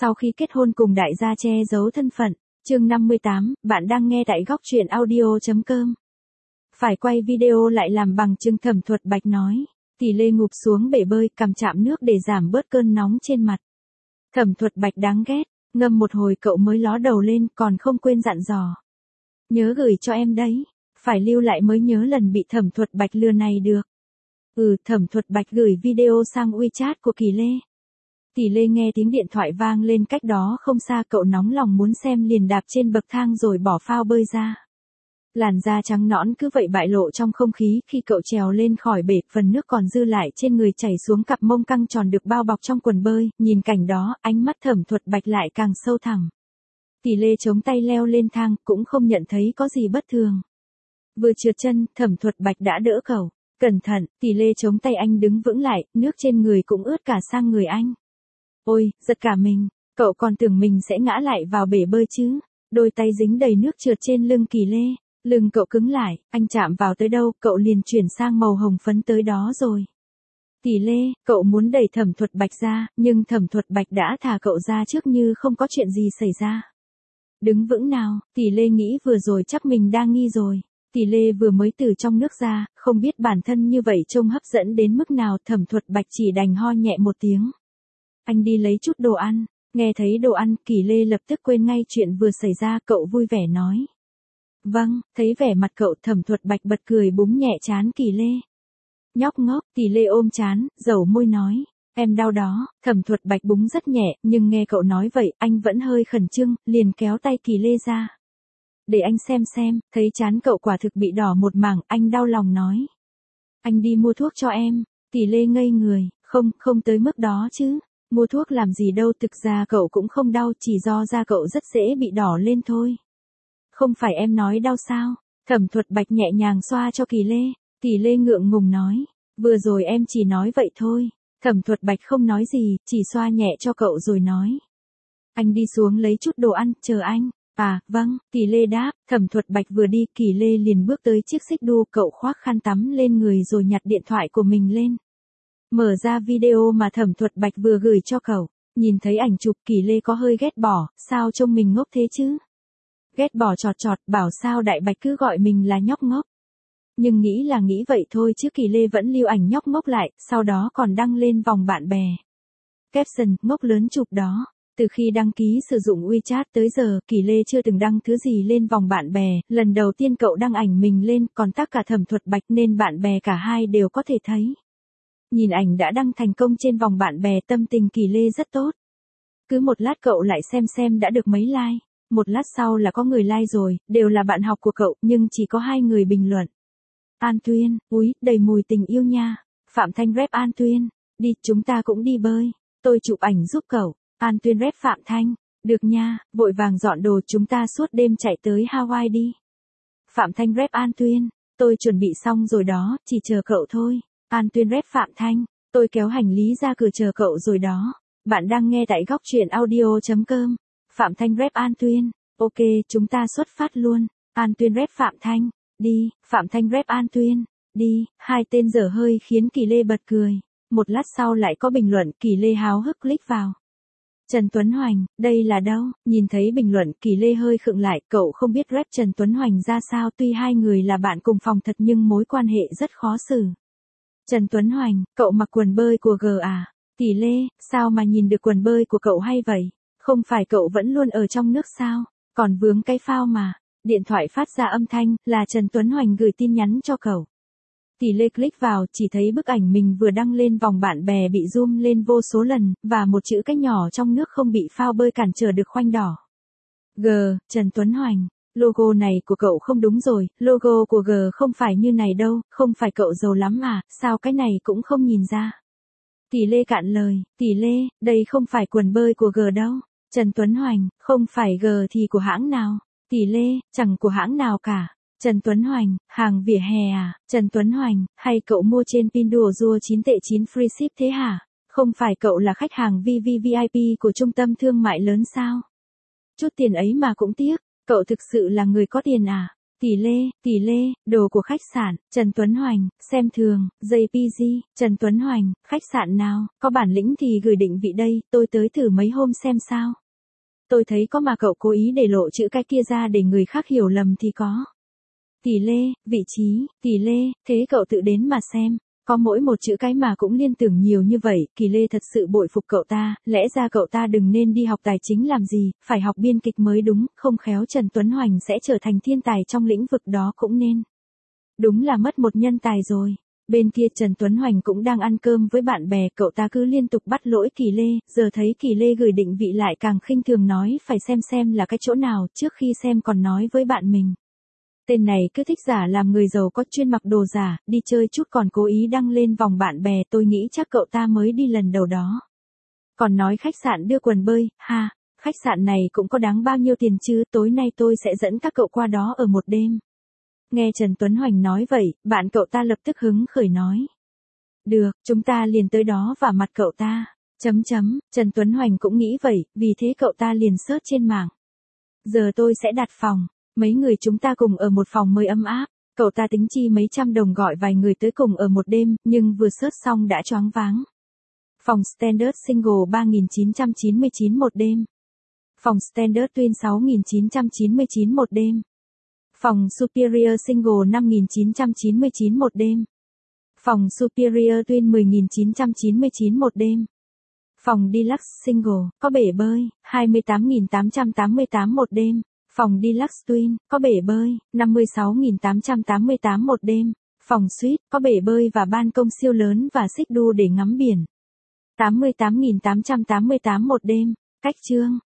Sau khi kết hôn cùng đại gia che giấu thân phận. Chương 58, bạn đang nghe tại góc truyện audio.com. Phải quay video lại làm bằng chứng, Thẩm Thuật Bạch nói. Tỷ Lê ngụp xuống bể bơi, cầm chạm nước để giảm bớt cơn nóng trên mặt. Thẩm Thuật Bạch đáng ghét, ngâm một hồi cậu mới ló đầu lên, còn không quên dặn dò. Nhớ gửi cho em đấy, phải lưu lại mới nhớ lần bị Thẩm Thuật Bạch lừa này được. Thẩm Thuật Bạch gửi video sang WeChat của Kỳ Lê. Tỷ Lê nghe tiếng điện thoại vang lên cách đó không xa, cậu nóng lòng muốn xem liền đạp trên bậc thang rồi bỏ phao bơi ra. Làn da trắng nõn cứ vậy bại lộ trong không khí, khi cậu trèo lên khỏi bể, phần nước còn dư lại trên người chảy xuống cặp mông căng tròn được bao bọc trong quần bơi, nhìn cảnh đó, ánh mắt Thẩm Thuật Bạch lại càng sâu thẳm. Tỷ Lê chống tay leo lên thang, cũng không nhận thấy có gì bất thường. Vừa trượt chân, Thẩm Thuật Bạch đã đỡ cậu. Cẩn thận, Tỷ Lê chống tay anh đứng vững lại, nước trên người cũng ướt cả sang người anh. Ôi, giật cả mình, cậu còn tưởng mình sẽ ngã lại vào bể bơi chứ. Đôi tay dính đầy nước trượt trên lưng Kỳ Lê, lưng cậu cứng lại, anh chạm vào tới đâu, cậu liền chuyển sang màu hồng phấn tới đó rồi. Tỷ Lê, cậu muốn đẩy Thẩm Thuật Bạch ra, nhưng Thẩm Thuật Bạch đã thả cậu ra trước như không có chuyện gì xảy ra. Đứng vững nào, Tỷ Lê nghĩ vừa rồi chắc mình đang nghi rồi. Tỷ Lê vừa mới từ trong nước ra, không biết bản thân như vậy trông hấp dẫn đến mức nào, Thẩm Thuật Bạch chỉ đành ho nhẹ một tiếng. Anh đi lấy chút đồ ăn. Nghe thấy đồ ăn, Kỳ Lê lập tức quên ngay chuyện vừa xảy ra, cậu vui vẻ nói. Vâng, thấy vẻ mặt cậu, Thẩm Thuật Bạch bật cười búng nhẹ trán Kỳ Lê. Nhóc ngốc, Tỷ Lê ôm trán, dầu môi nói. Em đau đó, Thẩm Thuật Bạch búng rất nhẹ, nhưng nghe cậu nói vậy, anh vẫn hơi khẩn trương, liền kéo tay Kỳ Lê ra. Để anh xem, thấy trán cậu quả thực bị đỏ một mảng, anh đau lòng nói. Anh đi mua thuốc cho em. Tỷ Lê ngây người, không tới mức đó chứ. Mua thuốc làm gì đâu, thực ra cậu cũng không đau, chỉ do da cậu rất dễ bị đỏ lên thôi. Không phải em nói đau sao? Thẩm Thuật Bạch nhẹ nhàng xoa cho Kỳ Lê. Tỷ Lê ngượng ngùng nói. Vừa rồi em chỉ nói vậy thôi. Thẩm Thuật Bạch không nói gì, chỉ xoa nhẹ cho cậu rồi nói. Anh đi xuống lấy chút đồ ăn, chờ anh. À, vâng, Tỷ Lê đáp. Thẩm Thuật Bạch vừa đi, Kỳ Lê liền bước tới chiếc xích đu, cậu khoác khăn tắm lên người rồi nhặt điện thoại của mình lên. Mở ra video mà Thẩm Thuật Bạch vừa gửi cho cậu, nhìn thấy ảnh chụp, Kỳ Lê có hơi ghét bỏ, sao trông mình ngốc thế chứ? Ghét bỏ chọt, bảo sao Đại Bạch cứ gọi mình là nhóc ngốc. Nhưng nghĩ là nghĩ vậy thôi chứ Kỳ Lê vẫn lưu ảnh nhóc ngốc lại, sau đó còn đăng lên vòng bạn bè. Caption, ngốc lớn chụp đó. Từ khi đăng ký sử dụng WeChat tới giờ, Kỳ Lê chưa từng đăng thứ gì lên vòng bạn bè, lần đầu tiên cậu đăng ảnh mình lên, còn tác cả Thẩm Thuật Bạch nên bạn bè cả hai đều có thể thấy. Nhìn ảnh đã đăng thành công trên vòng bạn bè, tâm tình Kỳ Lê rất tốt. Cứ một lát cậu lại xem đã được mấy like. Một lát sau là có người like rồi, đều là bạn học của cậu, nhưng chỉ có 2 người bình luận. An Tuyên, úi, đầy mùi tình yêu nha. Phạm Thanh rep An Tuyên, đi, chúng ta cũng đi bơi. Tôi chụp ảnh giúp cậu. An Tuyên rep Phạm Thanh, được nha, vội vàng dọn đồ, chúng ta suốt đêm chạy tới Hawaii đi. Phạm Thanh rep An Tuyên, tôi chuẩn bị xong rồi đó, chỉ chờ cậu thôi. An Tuyên rep Phạm Thanh, tôi kéo hành lý ra cửa chờ cậu rồi đó. Bạn đang nghe tại góc truyện audio.com. Phạm Thanh rep An Tuyên, ok, chúng ta xuất phát luôn. An Tuyên rep Phạm Thanh, đi. Phạm Thanh rep An Tuyên, đi. Hai tên dở hơi khiến Kỳ Lê bật cười. Một lát sau lại có bình luận, Kỳ Lê háo hức click vào. Trần Tuấn Hoành, đây là đâu? Nhìn thấy bình luận, Kỳ Lê hơi khựng lại, cậu không biết rep Trần Tuấn Hoành ra sao, tuy hai người là bạn cùng phòng thật nhưng mối quan hệ rất khó xử. Trần Tuấn Hoành, cậu mặc quần bơi của G à? Tỷ Lê, sao mà nhìn được quần bơi của cậu hay vậy? Không phải cậu vẫn luôn ở trong nước sao? Còn vướng cái phao mà. Điện thoại phát ra âm thanh, là Trần Tuấn Hoành gửi tin nhắn cho cậu. Tỷ Lê click vào, chỉ thấy bức ảnh mình vừa đăng lên vòng bạn bè bị zoom lên vô số lần, và một chữ cái nhỏ trong nước không bị phao bơi cản trở được khoanh đỏ. G, Trần Tuấn Hoành. Logo này của cậu không đúng rồi, logo của G không phải như này đâu, không phải cậu giàu lắm à, sao cái này cũng không nhìn ra. Tỷ Lê cạn lời, Tỷ Lê, đây không phải quần bơi của G đâu. Trần Tuấn Hoành, không phải G thì của hãng nào? Tỷ Lê, chẳng của hãng nào cả. Trần Tuấn Hoành, hàng vỉa hè à? Trần Tuấn Hoành, hay cậu mua trên Pinduoduo 9 tệ 9 free ship thế hả? Không phải cậu là khách hàng VVVIP của trung tâm thương mại lớn sao? Chút tiền ấy mà cũng tiếc, cậu thực sự là người có tiền à? Tỷ lê, đồ của khách sạn, Trần Tuấn Hoành, xem thường, JPG, Trần Tuấn Hoành, khách sạn nào, có bản lĩnh thì gửi định vị đây, tôi tới thử mấy hôm xem sao. Tôi thấy có mà cậu cố ý để lộ chữ cái kia ra để người khác hiểu lầm thì có. Tỷ lê, vị trí, tỷ lê, thế cậu tự đến mà xem. Có mỗi một chữ cái mà cũng liên tưởng nhiều như vậy, Kỳ Lê thật sự bội phục cậu ta, lẽ ra cậu ta đừng nên đi học tài chính làm gì, phải học biên kịch mới đúng, không khéo Trần Tuấn Hoành sẽ trở thành thiên tài trong lĩnh vực đó cũng nên. Đúng là mất một nhân tài rồi. Bên kia Trần Tuấn Hoành cũng đang ăn cơm với bạn bè, cậu ta cứ liên tục bắt lỗi Kỳ Lê, giờ thấy Kỳ Lê gửi định vị lại càng khinh thường nói phải xem là cái chỗ nào, trước khi xem còn nói với bạn mình. Tên này cứ thích giả làm người giàu có, chuyên mặc đồ giả, đi chơi chút còn cố ý đăng lên vòng bạn bè, tôi nghĩ chắc cậu ta mới đi lần đầu đó. Còn nói khách sạn đưa quần bơi, ha, khách sạn này cũng có đáng bao nhiêu tiền chứ, tối nay tôi sẽ dẫn các cậu qua đó ở một đêm. Nghe Trần Tuấn Hoành nói vậy, bạn cậu ta lập tức hứng khởi nói. Được, chúng ta liền tới đó và mặt cậu ta. Trần Tuấn Hoành cũng nghĩ vậy, vì thế cậu ta liền search trên mạng. Giờ tôi sẽ đặt phòng. Mấy người chúng ta cùng ở một phòng mới ấm áp, cậu ta tính chi mấy trăm đồng gọi vài người tới cùng ở một đêm, nhưng vừa search xong đã choáng váng. Phòng Standard Single 3.999 một đêm. Phòng Standard Twin 6.999 một đêm. Phòng Superior Single 5.999 một đêm. Phòng Superior Twin 10.999 một đêm. Phòng Deluxe Single, có bể bơi, 28.888 một đêm. Phòng Deluxe Twin, có bể bơi, 56.888 một đêm. Phòng Suite, có bể bơi và ban công siêu lớn và xích đu để ngắm biển. 88.888 một đêm. Cách chương.